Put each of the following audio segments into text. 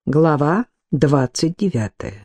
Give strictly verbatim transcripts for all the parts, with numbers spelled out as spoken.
Глава двадцать девятая.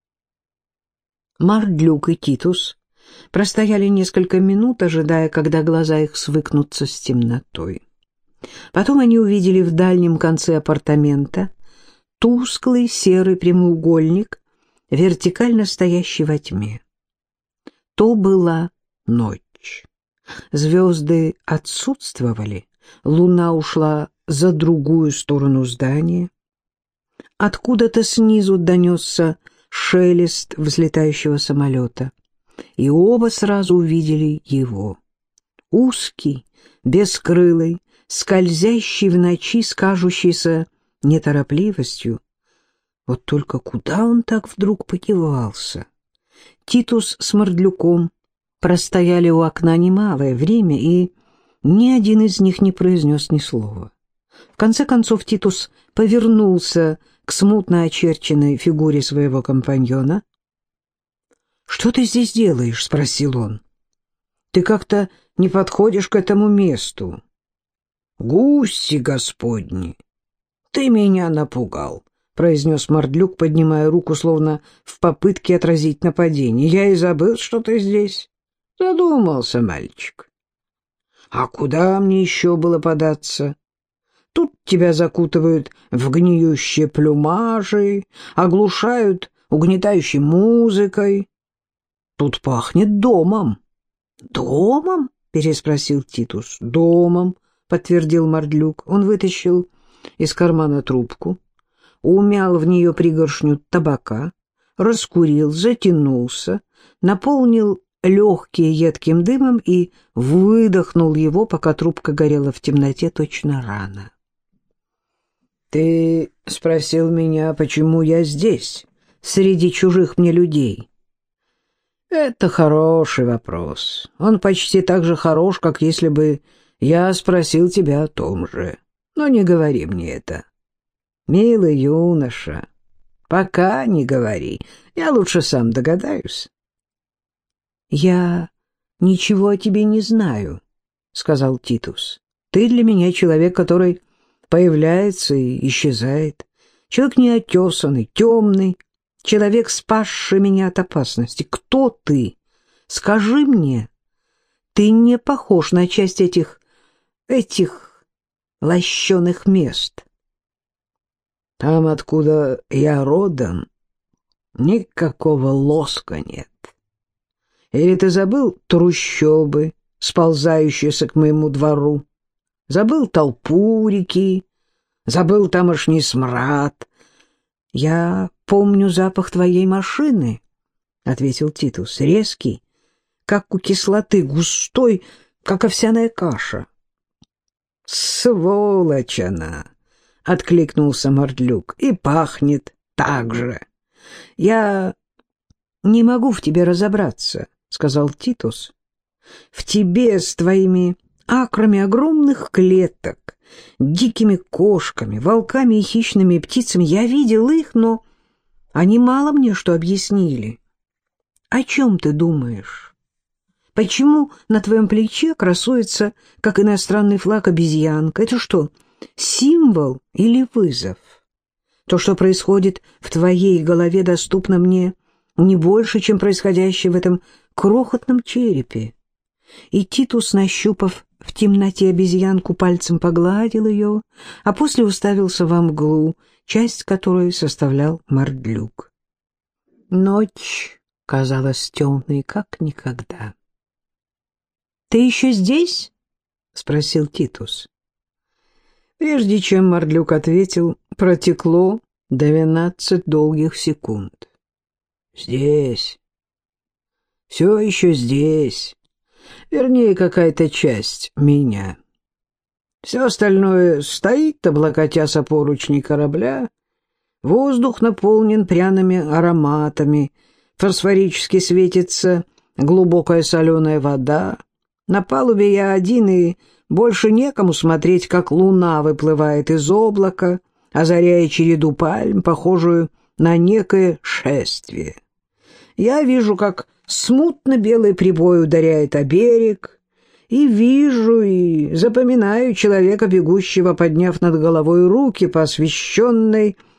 Мардлюк и Титус простояли несколько минут, ожидая, когда глаза их свыкнутся с темнотой. Потом они увидели в дальнем конце апартамента тусклый серый прямоугольник, вертикально стоящий во тьме. То была ночь. Звезды отсутствовали, луна ушла за другую сторону здания. Откуда-то снизу донесся шелест взлетающего самолета, и оба сразу увидели его. Узкий, бескрылый, скользящий в ночи с кажущейся неторопливостью. Вот только куда он так вдруг подевался? Титус с Мардлюком простояли у окна немалое время, и ни один из них не произнес ни слова. В конце концов Титус повернулся к смутно очерченной фигуре своего компаньона. «Что ты здесь делаешь?» — спросил он. «Ты как-то не подходишь к этому месту». «Гуси господни! Ты меня напугал», — произнес Мардлюк, поднимая руку, словно в попытке отразить нападение. «Я и забыл, что ты здесь. Задумался мальчик. А куда мне еще было податься? Тут тебя закутывают в гниющие плюмажи, оглушают угнетающей музыкой. Тут пахнет домом». «Домом?» — переспросил Титус. «Домом», — подтвердил Мардлюк. Он вытащил из кармана трубку, умял в нее пригоршню табака, раскурил, затянулся, наполнил легкие едким дымом и выдохнул его, пока трубка горела в темноте точно рано. «Ты спросил меня, почему я здесь, среди чужих мне людей?» «Это хороший вопрос. Он почти так же хорош, как если бы я спросил тебя о том же. Но не говори мне это. Милый юноша, пока не говори. Я лучше сам догадаюсь». «Я ничего о тебе не знаю», — сказал Титус. «Ты для меня человек, который появляется и исчезает. Человек неотесанный, темный, человек, спасший меня от опасности. Кто ты? Скажи мне. Ты не похож на часть этих, этих лощеных мест». «Там, откуда я родом, никакого лоска нет. Или ты забыл трущобы, сползающиеся к моему двору? Забыл толпу реки? Забыл тамошний смрад?» «Я помню запах твоей машины», — ответил Титус. «Резкий, как у кислоты, густой, как овсяная каша». «Сволочь она!» — откликнулся Мардлюк. «И пахнет так же. Я не могу в тебе разобраться», — сказал Титус. «В тебе с твоими акрами огромных клеток, дикими кошками, волками и хищными птицами. Я видел их, но они мало мне что объяснили. О чем ты думаешь? Почему на твоем плече красуется, как иностранный флаг, обезьянка? Это что, символ или вызов? То, что происходит в твоей голове, доступно мне не больше, чем происходящее в этом крохотном черепе». И Титус, нащупав в темноте обезьянку, пальцем погладил ее, а после уставился во мглу, часть которой составлял Мардлюк. Ночь казалась темной, как никогда. «Ты еще здесь?» — спросил Титус. Прежде чем Мардлюк ответил, протекло двенадцать долгих секунд. «Здесь. Все еще здесь. Вернее, какая-то часть меня. Все остальное стоит, облокотясь о поручни корабля. Воздух наполнен пряными ароматами. Фосфорически светится глубокая соленая вода. На палубе я один, и больше некому смотреть, как луна выплывает из облака, озаряя череду пальм, похожую на некое шествие. Я вижу, как смутно белый прибой ударяет о берег, и вижу, и запоминаю человека, бегущего, подняв над головой руки по освещенной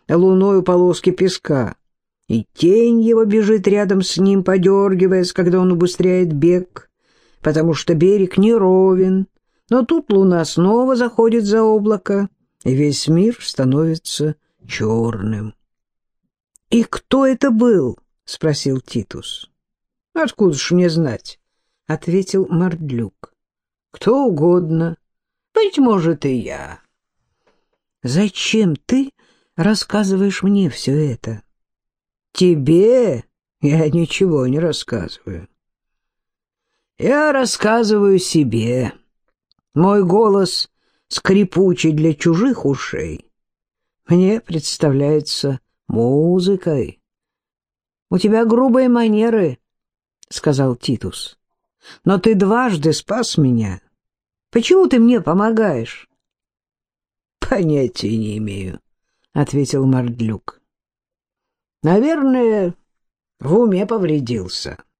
луною полоски песка, и тень его бежит рядом с ним, подергиваясь, когда он убыстряет бег, потому что берег неровен, но тут луна снова заходит за облако, и весь мир становится черным. — И кто это был? — спросил Титус. — Откуда ж мне знать? — ответил Мордлюк. — Кто угодно. Быть может, и я. — Зачем ты рассказываешь мне все это? — Тебе я ничего не рассказываю. Я рассказываю себе. Мой голос скрипучий для чужих ушей. Мне представляется музыкой. — У тебя грубые манеры, — сказал Титус. — Но ты дважды спас меня. Почему ты мне помогаешь? — Понятия не имею, — ответил Мордлюк. — Наверное, в уме повредился.